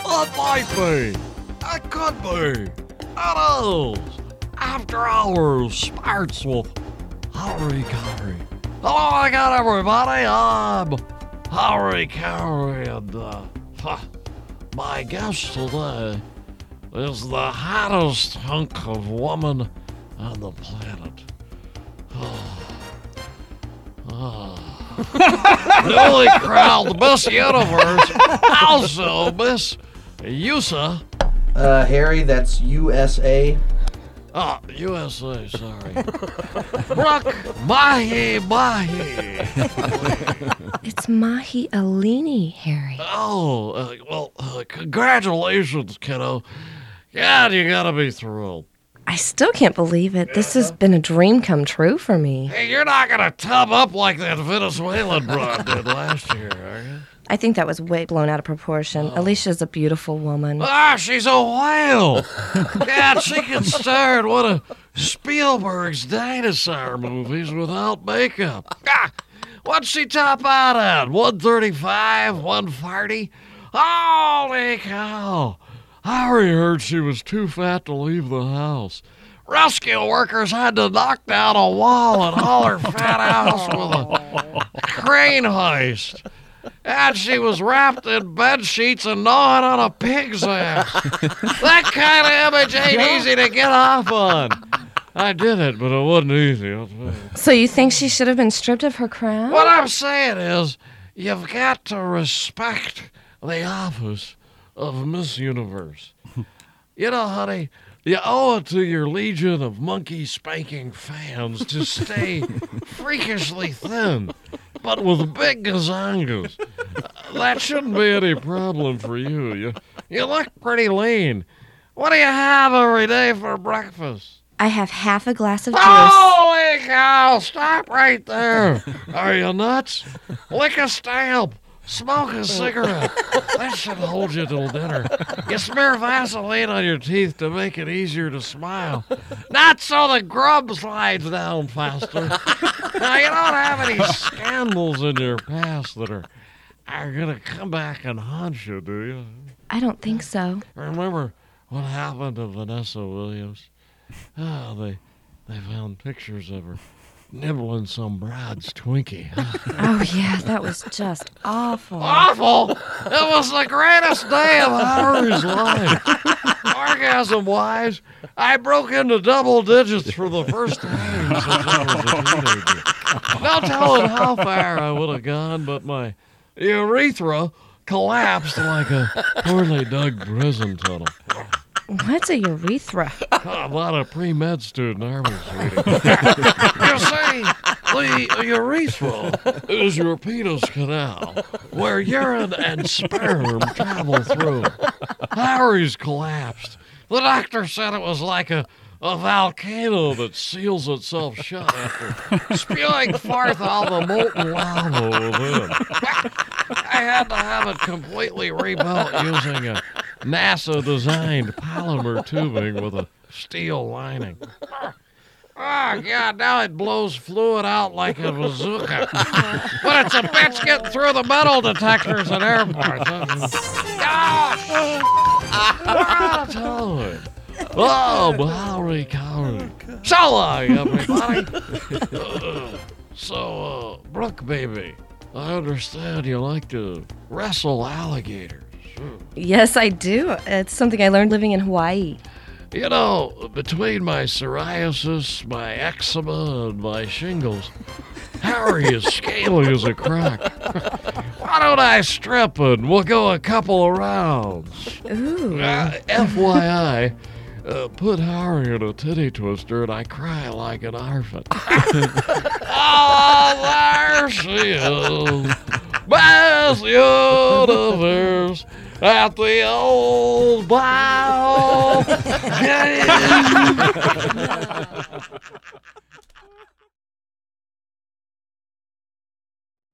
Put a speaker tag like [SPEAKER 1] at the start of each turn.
[SPEAKER 1] It might be. It could be. It is. After Hours starts with Harry Carey. Hello again, everybody. I'm Harry Carey, and my guest today is the hottest hunk of woman on the planet. Newly crowned Miss Universe, also Miss USA.
[SPEAKER 2] Harry, that's USA.
[SPEAKER 1] USA, sorry. Brooke Mahi.
[SPEAKER 3] It's Mahi Alini, Harry.
[SPEAKER 1] Well, congratulations, kiddo. God, you gotta be thrilled.
[SPEAKER 3] I still can't believe it. This has been a dream come true for me.
[SPEAKER 1] Hey, you're not gonna tub up like that Venezuelan broad did last year, are you?
[SPEAKER 3] I think that was way blown out of proportion. Alicia's a beautiful woman.
[SPEAKER 1] She's a whale. God, she can star in one of Spielberg's dinosaur movies without makeup. What'd she top out at? 135? 140? Holy cow. I already heard she was too fat to leave the house. Rescue workers had to knock down a wall and haul her fat house with a crane hoist. And she was wrapped in bed sheets and gnawing on a pig's ass. That kind of image ain't easy to get off on. I did it, but it wasn't easy, I'll tell you.
[SPEAKER 3] So you think she should have been stripped of her crown?
[SPEAKER 1] What I'm saying is, you've got to respect the office of Miss Universe. You know, honey, you owe it to your legion of monkey-spanking fans to stay freakishly thin, but with big gazongas. That shouldn't be any problem for you. You look pretty lean. What do you have every day for breakfast?
[SPEAKER 3] I have half a glass of juice.
[SPEAKER 1] Holy cow! Stop right there. Are you nuts? Lick a stamp. Smoke a cigarette. That should hold you till dinner. You smear Vaseline on your teeth to make it easier to smile. Not so the grub slides down faster. Now, you don't have any scandals in your past that are going to come back and haunt you, do you?
[SPEAKER 3] I don't think so.
[SPEAKER 1] Remember what happened to Vanessa Williams? They found pictures of her nibbling some bride's Twinkie.
[SPEAKER 3] Oh, yeah, that was just awful.
[SPEAKER 1] Awful? It was the greatest day of Harry's life. Orgasm-wise, I broke into double digits for the first time since I was a teenager. No telling how far I would have gone, but my urethra collapsed like a poorly dug prison tunnel.
[SPEAKER 3] What's a urethra?
[SPEAKER 1] A lot of pre-med student army reading. You see, the urethra is your penis canal, where urine and sperm travel through. Harry's collapsed. The doctor said it was like a volcano that seals itself shut after spewing forth all the molten lava within. I had to have it completely rebuilt using a NASA-designed polymer tubing with a steel lining. Oh, God, now it blows fluid out like a bazooka. But it's a bitch getting through the metal detectors at airports. Gosh! Harry Carey. So long, everybody. Brooke, baby, I understand you like to wrestle alligators.
[SPEAKER 3] Yes, I do. It's something I learned living in Hawaii.
[SPEAKER 1] You know, between my psoriasis, my eczema, and my shingles, Harry is scaly as a crack. Why don't I strip and we'll go a couple of rounds?
[SPEAKER 3] Ooh.
[SPEAKER 1] FYI, put Harry in a titty twister and I cry like an orphan. Oh, there she is. Miss Universe at the old bow.